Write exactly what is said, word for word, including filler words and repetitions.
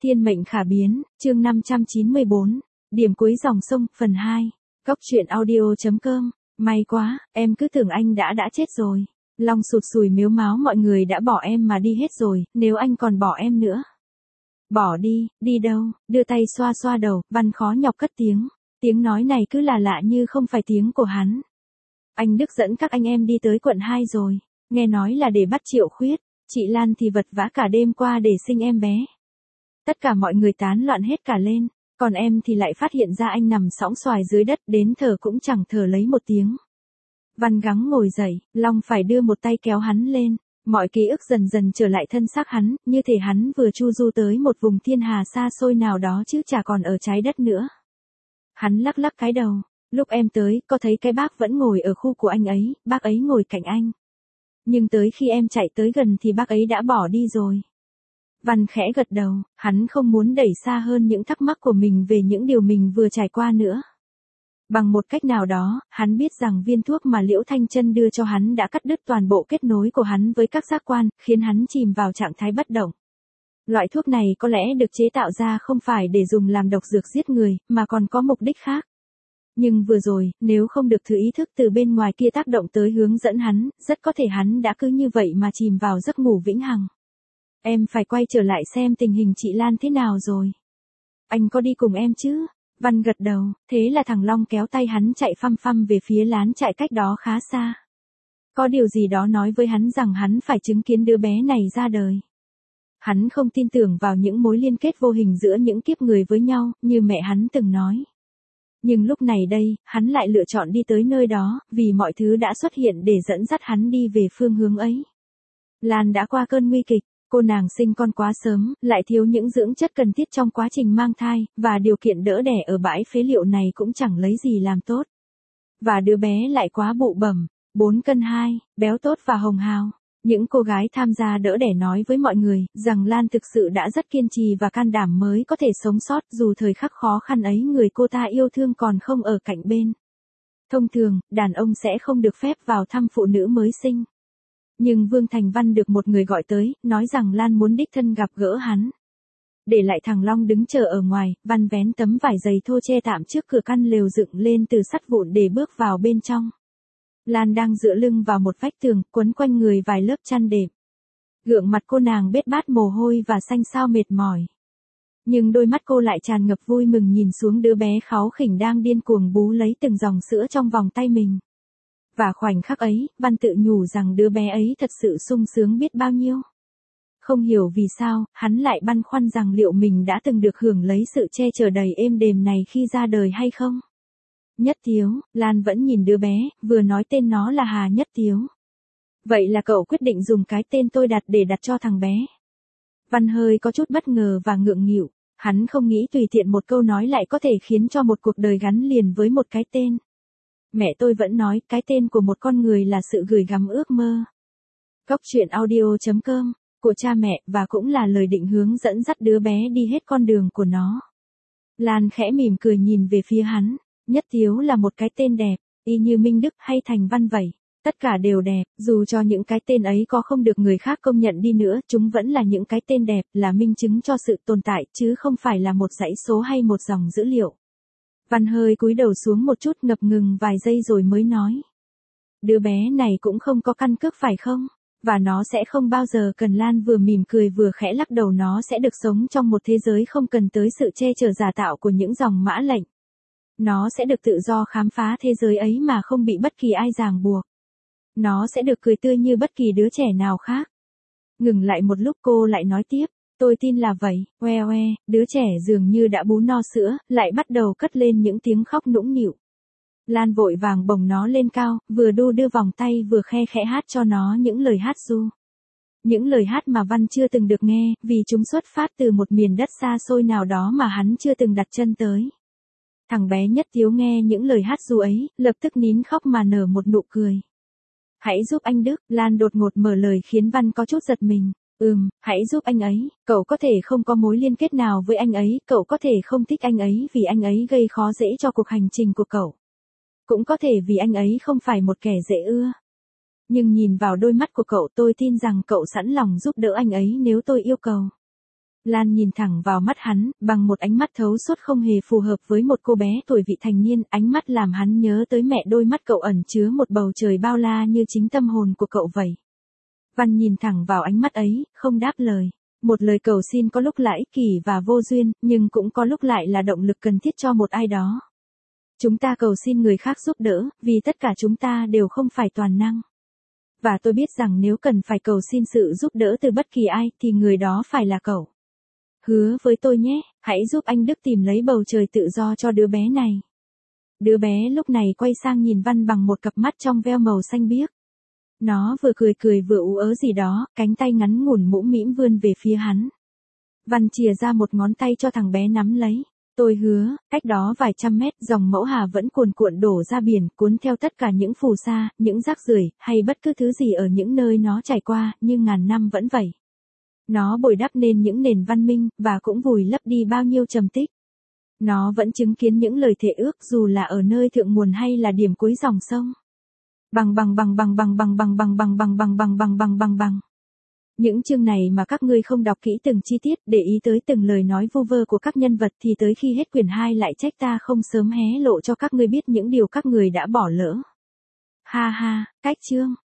Thiên mệnh khả biến, chương năm trăm chín mươi bốn, điểm cuối dòng sông, phần hai. Cóc truyện audio chấm com. May quá, em cứ tưởng anh đã đã chết rồi. Long sụt sùi mếu máo, mọi người đã bỏ em mà đi hết rồi, nếu anh còn bỏ em nữa. Bỏ đi, đi đâu? Đưa tay xoa xoa đầu, Văn khó nhọc cất tiếng. Tiếng nói này cứ là lạ như không phải tiếng của hắn. Anh Đức dẫn các anh em đi tới quận hai rồi. Nghe nói là để bắt Triệu Khuyết. Chị Lan thì vật vã cả đêm qua để sinh em bé. Tất cả mọi người tán loạn hết cả lên. Còn em thì lại phát hiện ra anh nằm sõng xoài dưới đất, đến thở cũng chẳng thở lấy một tiếng. Văn gắng ngồi dậy, Long phải đưa một tay kéo hắn lên. Mọi ký ức dần dần trở lại thân xác hắn, như thể hắn vừa chu du tới một vùng thiên hà xa xôi nào đó chứ chả còn ở trái đất nữa. Hắn lắc lắc cái đầu. Lúc em tới, có thấy cái bác vẫn ngồi ở khu của anh ấy, bác ấy ngồi cạnh anh. Nhưng tới khi em chạy tới gần thì bác ấy đã bỏ đi rồi. Văn khẽ gật đầu, hắn không muốn đẩy xa hơn những thắc mắc của mình về những điều mình vừa trải qua nữa. Bằng một cách nào đó, hắn biết rằng viên thuốc mà Liễu Thanh Chân đưa cho hắn đã cắt đứt toàn bộ kết nối của hắn với các giác quan, khiến hắn chìm vào trạng thái bất động. Loại thuốc này có lẽ được chế tạo ra không phải để dùng làm độc dược giết người, mà còn có mục đích khác. Nhưng vừa rồi, nếu không được thứ ý thức từ bên ngoài kia tác động tới hướng dẫn hắn, rất có thể hắn đã cứ như vậy mà chìm vào giấc ngủ vĩnh hằng. Em phải quay trở lại xem tình hình chị Lan thế nào rồi. Anh có đi cùng em chứ? Văn gật đầu, thế là thằng Long kéo tay hắn chạy phăm phăm về phía lán trại cách đó khá xa. Có điều gì đó nói với hắn rằng hắn phải chứng kiến đứa bé này ra đời. Hắn không tin tưởng vào những mối liên kết vô hình giữa những kiếp người với nhau, như mẹ hắn từng nói. Nhưng lúc này đây, hắn lại lựa chọn đi tới nơi đó, vì mọi thứ đã xuất hiện để dẫn dắt hắn đi về phương hướng ấy. Lan đã qua cơn nguy kịch, cô nàng sinh con quá sớm, lại thiếu những dưỡng chất cần thiết trong quá trình mang thai, và điều kiện đỡ đẻ ở bãi phế liệu này cũng chẳng lấy gì làm tốt. Và đứa bé lại quá bụ bẩm, bốn cân hai, béo tốt và hồng hào. Những cô gái tham gia đỡ đẻ nói với mọi người rằng Lan thực sự đã rất kiên trì và can đảm mới có thể sống sót dù thời khắc khó khăn ấy người cô ta yêu thương còn không ở cạnh bên. Thông thường, đàn ông sẽ không được phép vào thăm phụ nữ mới sinh. Nhưng Vương Thành Văn được một người gọi tới, nói rằng Lan muốn đích thân gặp gỡ hắn. Để lại thằng Long đứng chờ ở ngoài, Văn vén tấm vải dày thô che tạm trước cửa căn lều dựng lên từ sắt vụn để bước vào bên trong. Lan đang dựa lưng vào một vách tường, quấn quanh người vài lớp chăn đệm. Gương mặt cô nàng bết bát mồ hôi và xanh xao mệt mỏi. Nhưng đôi mắt cô lại tràn ngập vui mừng nhìn xuống đứa bé kháu khỉnh đang điên cuồng bú lấy từng dòng sữa trong vòng tay mình. Và khoảnh khắc ấy, Văn tự nhủ rằng đứa bé ấy thật sự sung sướng biết bao nhiêu. Không hiểu vì sao, hắn lại băn khoăn rằng liệu mình đã từng được hưởng lấy sự che chở đầy êm đềm này khi ra đời hay không. Nhất Tiếu, Lan vẫn nhìn đứa bé, vừa nói tên nó là Hà Nhất Tiếu. Vậy là cậu quyết định dùng cái tên tôi đặt để đặt cho thằng bé. Văn hơi có chút bất ngờ và ngượng nghịu, hắn không nghĩ tùy tiện một câu nói lại có thể khiến cho một cuộc đời gắn liền với một cái tên. Mẹ tôi vẫn nói cái tên của một con người là sự gửi gắm ước mơ. Cóc truyện audio chấm com, của cha mẹ và cũng là lời định hướng dẫn dắt đứa bé đi hết con đường của nó. Lan khẽ mỉm cười nhìn về phía hắn. Nhất Tiếu là một cái tên đẹp, y như Minh Đức hay Thành Văn vậy. Tất cả đều đẹp, dù cho những cái tên ấy có không được người khác công nhận đi nữa, chúng vẫn là những cái tên đẹp, là minh chứng cho sự tồn tại, chứ không phải là một dãy số hay một dòng dữ liệu. Văn hơi cúi đầu xuống một chút ngập ngừng vài giây rồi mới nói. Đứa bé này cũng không có căn cước phải không? Và nó sẽ không bao giờ cần. Lan vừa mỉm cười vừa khẽ lắc đầu, nó sẽ được sống trong một thế giới không cần tới sự che chở giả tạo của những dòng mã lệnh. Nó sẽ được tự do khám phá thế giới ấy mà không bị bất kỳ ai ràng buộc. Nó sẽ được cười tươi như bất kỳ đứa trẻ nào khác. Ngừng lại một lúc cô lại nói tiếp, tôi tin là vậy, oe oe, đứa trẻ dường như đã bú no sữa, lại bắt đầu cất lên những tiếng khóc nũng nịu. Lan vội vàng bồng nó lên cao, vừa đu đưa vòng tay vừa khe khẽ hát cho nó những lời hát ru. Những lời hát mà Văn chưa từng được nghe, vì chúng xuất phát từ một miền đất xa xôi nào đó mà hắn chưa từng đặt chân tới. Thằng bé Nhất Tiếu nghe những lời hát ru ấy, lập tức nín khóc mà nở một nụ cười. Hãy giúp anh Đức, Lan đột ngột mở lời khiến Văn có chút giật mình. Ừm, hãy giúp anh ấy, cậu có thể không có mối liên kết nào với anh ấy, cậu có thể không thích anh ấy vì anh ấy gây khó dễ cho cuộc hành trình của cậu. Cũng có thể vì anh ấy không phải một kẻ dễ ưa. Nhưng nhìn vào đôi mắt của cậu tôi tin rằng cậu sẵn lòng giúp đỡ anh ấy nếu tôi yêu cầu. Lan nhìn thẳng vào mắt hắn, bằng một ánh mắt thấu suốt không hề phù hợp với một cô bé tuổi vị thành niên, ánh mắt làm hắn nhớ tới mẹ, đôi mắt cậu ẩn chứa một bầu trời bao la như chính tâm hồn của cậu vậy. Văn nhìn thẳng vào ánh mắt ấy, không đáp lời. Một lời cầu xin có lúc là ích kỷ và vô duyên, nhưng cũng có lúc lại là động lực cần thiết cho một ai đó. Chúng ta cầu xin người khác giúp đỡ, vì tất cả chúng ta đều không phải toàn năng. Và tôi biết rằng nếu cần phải cầu xin sự giúp đỡ từ bất kỳ ai, thì người đó phải là cậu. Hứa với tôi nhé, hãy giúp anh Đức tìm lấy bầu trời tự do cho đứa bé này. Đứa bé lúc này quay sang nhìn Văn bằng một cặp mắt trong veo màu xanh biếc. Nó vừa cười cười vừa ú ớ gì đó, cánh tay ngắn ngủn mũm mĩm vươn về phía hắn. Văn chìa ra một ngón tay cho thằng bé nắm lấy. Tôi hứa, cách đó vài trăm mét, dòng Mẫu Hà vẫn cuồn cuộn đổ ra biển, cuốn theo tất cả những phù sa, những rác rưởi, hay bất cứ thứ gì ở những nơi nó trải qua, như ngàn năm vẫn vậy. Nó bồi đắp nên những nền văn minh, và cũng vùi lấp đi bao nhiêu trầm tích. Nó vẫn chứng kiến những lời thệ ước dù là ở nơi thượng nguồn hay là điểm cuối dòng sông. Bằng bằng bằng bằng bằng bằng bằng bằng bằng bằng bằng bằng bằng bằng bằng bằng. Những chương này mà các ngươi không đọc kỹ từng chi tiết, để ý tới từng lời nói vu vơ của các nhân vật, thì tới khi hết quyển hai lại trách ta không sớm hé lộ cho các ngươi biết những điều các người đã bỏ lỡ. Ha ha, cách chương.